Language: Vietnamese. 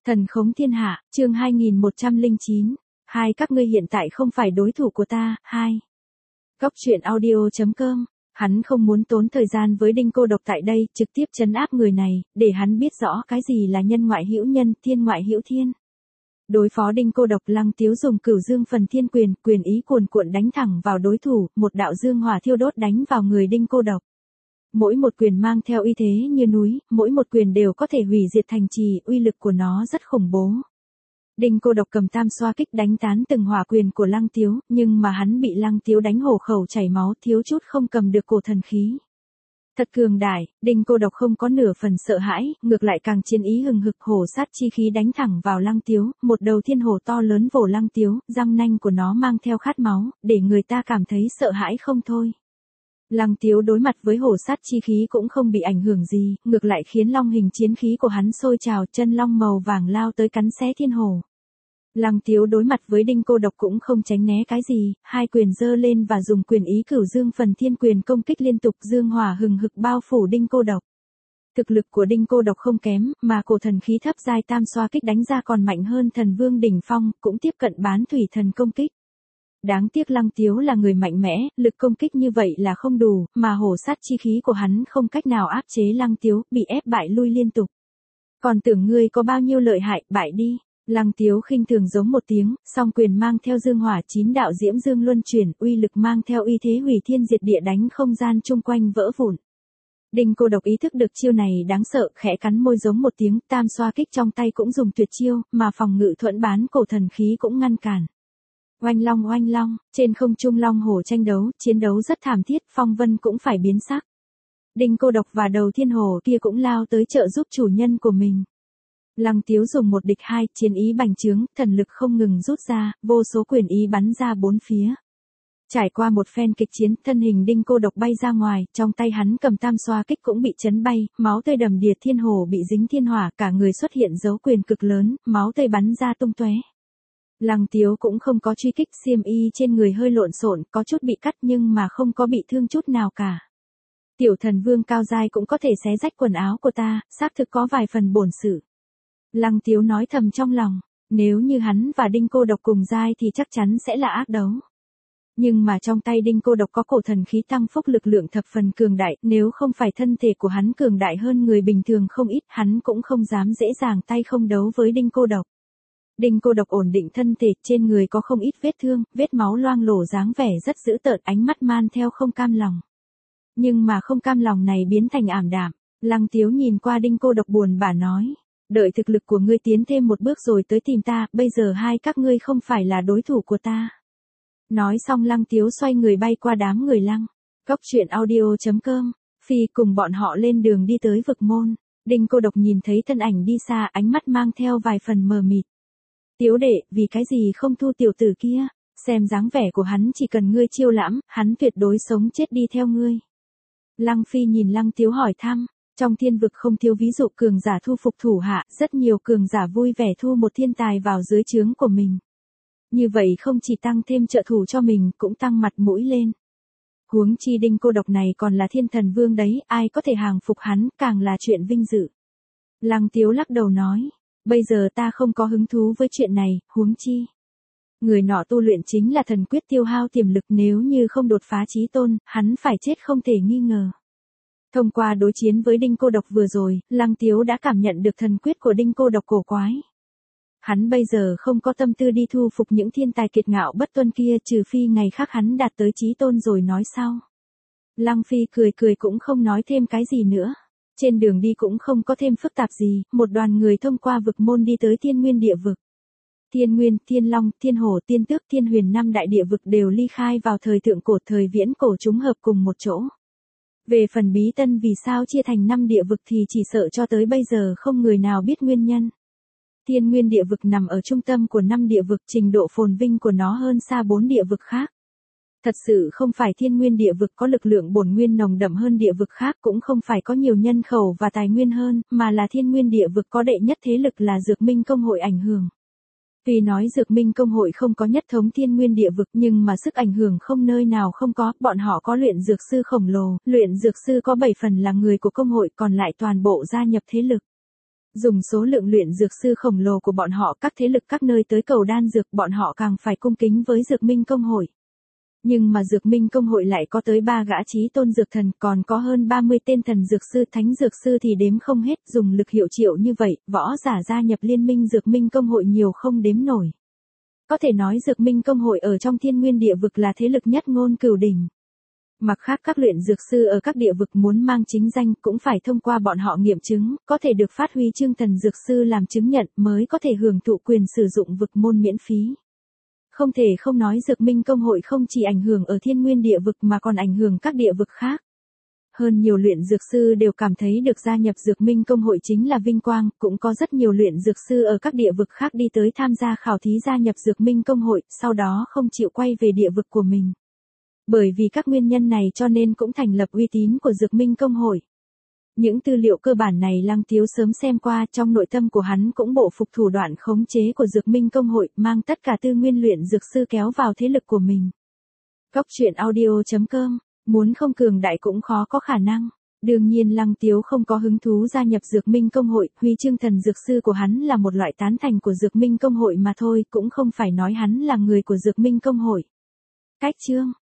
Thần khống thiên hạ, chương 2109. Hai các ngươi hiện tại không phải đối thủ của ta. Hai. Góc truyện audio.com. Hắn không muốn tốn thời gian với Đinh Cô Độc tại đây, trực tiếp trấn áp người này, để hắn biết rõ cái gì là nhân ngoại hữu nhân, thiên ngoại hữu thiên. Đối phó Đinh Cô Độc, Lăng Tiếu dùng Cửu Dương Phần Thiên Quyền, quyền ý cuồn cuộn đánh thẳng vào đối thủ, một đạo dương hỏa thiêu đốt đánh vào người Đinh Cô Độc. Mỗi một quyền mang theo uy thế như núi, mỗi một quyền đều có thể hủy diệt thành trì, uy lực của nó rất khủng bố. Đinh Cô Độc cầm tam xoa kích đánh tán từng hỏa quyền của Lăng Tiếu, nhưng mà hắn bị Lăng Tiếu đánh hổ khẩu chảy máu, thiếu chút không cầm được cổ thần khí. Thật cường đại, Đinh Cô Độc không có nửa phần sợ hãi, ngược lại càng chiến ý hừng hực, hổ sát chi khí đánh thẳng vào Lăng Tiếu, một đầu thiên hổ to lớn vồ Lăng Tiếu, răng nanh của nó mang theo khát máu, để người ta cảm thấy sợ hãi không thôi. Lăng Tiếu đối mặt với hổ sát chi khí cũng không bị ảnh hưởng gì, ngược lại khiến long hình chiến khí của hắn sôi trào, chân long màu vàng lao tới cắn xé thiên hổ. Lăng Tiếu đối mặt với Đinh Cô Độc cũng không tránh né cái gì, hai quyền giơ lên và dùng quyền ý Cửu Dương Phần Thiên Quyền công kích liên tục, dương hỏa hừng hực bao phủ Đinh Cô Độc. Thực lực của Đinh Cô Độc không kém, mà cổ thần khí thấp giai tam xoa kích đánh ra còn mạnh hơn thần vương đỉnh phong, cũng tiếp cận bán thủy thần công kích. Đáng tiếc Lăng Tiếu là người mạnh mẽ, lực công kích như vậy là không đủ, mà hổ sát chi khí của hắn không cách nào áp chế Lăng Tiếu, bị ép bại lui liên tục. Còn tưởng ngươi có bao nhiêu lợi hại, bại đi. Lăng Tiếu khinh thường giống một tiếng, song quyền mang theo dương hỏa 9 đạo diễm dương luân chuyển, uy lực mang theo uy thế hủy thiên diệt địa đánh không gian chung quanh vỡ vụn. Đinh Cô Độc ý thức được chiêu này đáng sợ, khẽ cắn môi giống một tiếng, tam xoa kích trong tay cũng dùng tuyệt chiêu, mà phòng ngự thuẫn bán cổ thần khí cũng ngăn cản. Oanh long, trên không trung long hổ tranh đấu, chiến đấu rất thảm thiết, phong vân cũng phải biến sắc. Đinh Cô Độc và đầu thiên hổ kia cũng lao tới trợ giúp chủ nhân của mình. Lăng Tiếu dùng một địch hai, chiến ý bành trướng, thần lực không ngừng rút ra, vô số quyền ý bắn ra bốn phía. Trải qua một phen kịch chiến, thân hình Đinh Cô Độc bay ra ngoài, trong tay hắn cầm tam xoa kích cũng bị chấn bay, máu tươi đầm đìa, thiên hổ bị dính thiên hỏa, cả người xuất hiện dấu quyền cực lớn, máu tươi bắn ra tung tóe. Lăng Tiếu cũng không có truy kích, xiêm y trên người hơi lộn xộn, có chút bị cắt nhưng mà không có bị thương chút nào cả. Tiểu thần vương cao giai cũng có thể xé rách quần áo của ta, xác thực có vài phần bổn sự. Lăng Tiếu nói thầm trong lòng, nếu như hắn và Đinh Cô Độc cùng giai thì chắc chắn sẽ là ác đấu. Nhưng mà trong tay Đinh Cô Độc có cổ thần khí tăng phúc lực lượng thập phần cường đại, nếu không phải thân thể của hắn cường đại hơn người bình thường không ít, hắn cũng không dám dễ dàng tay không đấu với Đinh Cô Độc. Đinh Cô Độc ổn định thân thể, trên người có không ít vết thương, vết máu loang lổ, dáng vẻ rất dữ tợn, ánh mắt man theo không cam lòng. Nhưng mà không cam lòng này biến thành ảm đạm. Lăng Tiếu nhìn qua Đinh Cô Độc buồn bã nói, đợi thực lực của ngươi tiến thêm một bước rồi tới tìm ta, bây giờ hai các ngươi không phải là đối thủ của ta. Nói xong Lăng Tiếu xoay người bay qua đám người Lăng. Góc truyện audio.com. Phi cùng bọn họ lên đường đi tới vực môn. Đinh Cô Độc nhìn thấy thân ảnh đi xa, ánh mắt mang theo vài phần mờ mịt. Tiếu đệ, vì cái gì không thu tiểu tử kia, xem dáng vẻ của hắn chỉ cần ngươi chiêu lãm, hắn tuyệt đối sống chết đi theo ngươi. Lăng Phi nhìn Lăng Tiếu hỏi thăm, trong thiên vực không thiếu ví dụ cường giả thu phục thủ hạ, rất nhiều cường giả vui vẻ thu một thiên tài vào dưới trướng của mình. Như vậy không chỉ tăng thêm trợ thủ cho mình, cũng tăng mặt mũi lên. Huống chi Đinh Cô Độc này còn là thiên thần vương đấy, ai có thể hàng phục hắn, càng là chuyện vinh dự. Lăng Tiếu lắc đầu nói, bây giờ ta không có hứng thú với chuyện này, huống chi. Người nọ tu luyện chính là thần quyết tiêu hao tiềm lực, nếu như không đột phá chí tôn, hắn phải chết không thể nghi ngờ. Thông qua đối chiến với Đinh Cô Độc vừa rồi, Lăng Tiếu đã cảm nhận được thần quyết của Đinh Cô Độc cổ quái. Hắn bây giờ không có tâm tư đi thu phục những thiên tài kiệt ngạo bất tuân kia, trừ phi ngày khác hắn đạt tới chí tôn rồi nói sau. Lăng Phi cười cười cũng không nói thêm cái gì nữa. Trên đường đi cũng không có thêm phức tạp gì, một đoàn người thông qua vực môn đi tới Thiên Nguyên địa vực. Thiên Nguyên, Thiên Long, Thiên Hổ, Tiên Tước, Thiên Huyền năm đại địa vực đều ly khai vào thời thượng cổ, thời viễn cổ chúng hợp cùng một chỗ. Về phần bí tân vì sao chia thành 5 địa vực thì chỉ sợ cho tới bây giờ không người nào biết nguyên nhân. Thiên Nguyên địa vực nằm ở trung tâm của 5 địa vực, trình độ phồn vinh của nó hơn xa 4 địa vực khác. Thật sự không phải Thiên Nguyên địa vực có lực lượng bổn nguyên nồng đậm hơn địa vực khác, cũng không phải có nhiều nhân khẩu và tài nguyên hơn, mà là Thiên Nguyên địa vực có đệ nhất thế lực là Dược Minh Công hội ảnh hưởng. Tuy nói Dược Minh Công hội không có nhất thống Thiên Nguyên địa vực nhưng mà sức ảnh hưởng không nơi nào không có, bọn họ có luyện dược sư khổng lồ, luyện dược sư có 7 phần là người của công hội, còn lại toàn bộ gia nhập thế lực. Dùng số lượng luyện dược sư khổng lồ của bọn họ, các thế lực các nơi tới cầu đan dược, bọn họ càng phải cung kính với Dược Minh Công hội. Nhưng mà Dược Minh Công hội lại có tới 3 gã chí tôn dược thần, còn có hơn 30 tên thần dược sư, thánh dược sư thì đếm không hết, dùng lực hiệu triệu như vậy, võ giả gia nhập liên minh Dược Minh Công hội nhiều không đếm nổi. Có thể nói Dược Minh Công hội ở trong Thiên Nguyên địa vực là thế lực nhất ngôn cửu đỉnh. Mặt khác các luyện dược sư ở các địa vực muốn mang chính danh cũng phải thông qua bọn họ nghiệm chứng, có thể được phát huy chương thần dược sư làm chứng nhận mới có thể hưởng thụ quyền sử dụng vực môn miễn phí. Không thể không nói Dược Minh Công hội không chỉ ảnh hưởng ở Thiên Nguyên địa vực mà còn ảnh hưởng các địa vực khác. Hơn nhiều luyện dược sư đều cảm thấy được gia nhập Dược Minh Công hội chính là vinh quang, cũng có rất nhiều luyện dược sư ở các địa vực khác đi tới tham gia khảo thí gia nhập Dược Minh Công hội, sau đó không chịu quay về địa vực của mình. Bởi vì các nguyên nhân này cho nên cũng thành lập uy tín của Dược Minh Công hội. Những tư liệu cơ bản này Lăng Tiếu sớm xem qua, trong nội tâm của hắn cũng bộ phục thủ đoạn khống chế của Dược Minh Công hội, mang tất cả tư nguyên luyện dược sư kéo vào thế lực của mình. Cốc truyện audio.com, muốn không cường đại cũng khó có khả năng. Đương nhiên Lăng Tiếu không có hứng thú gia nhập Dược Minh Công hội, huy chương thần dược sư của hắn là một loại tán thành của Dược Minh Công hội mà thôi, cũng không phải nói hắn là người của Dược Minh Công hội. Cách chương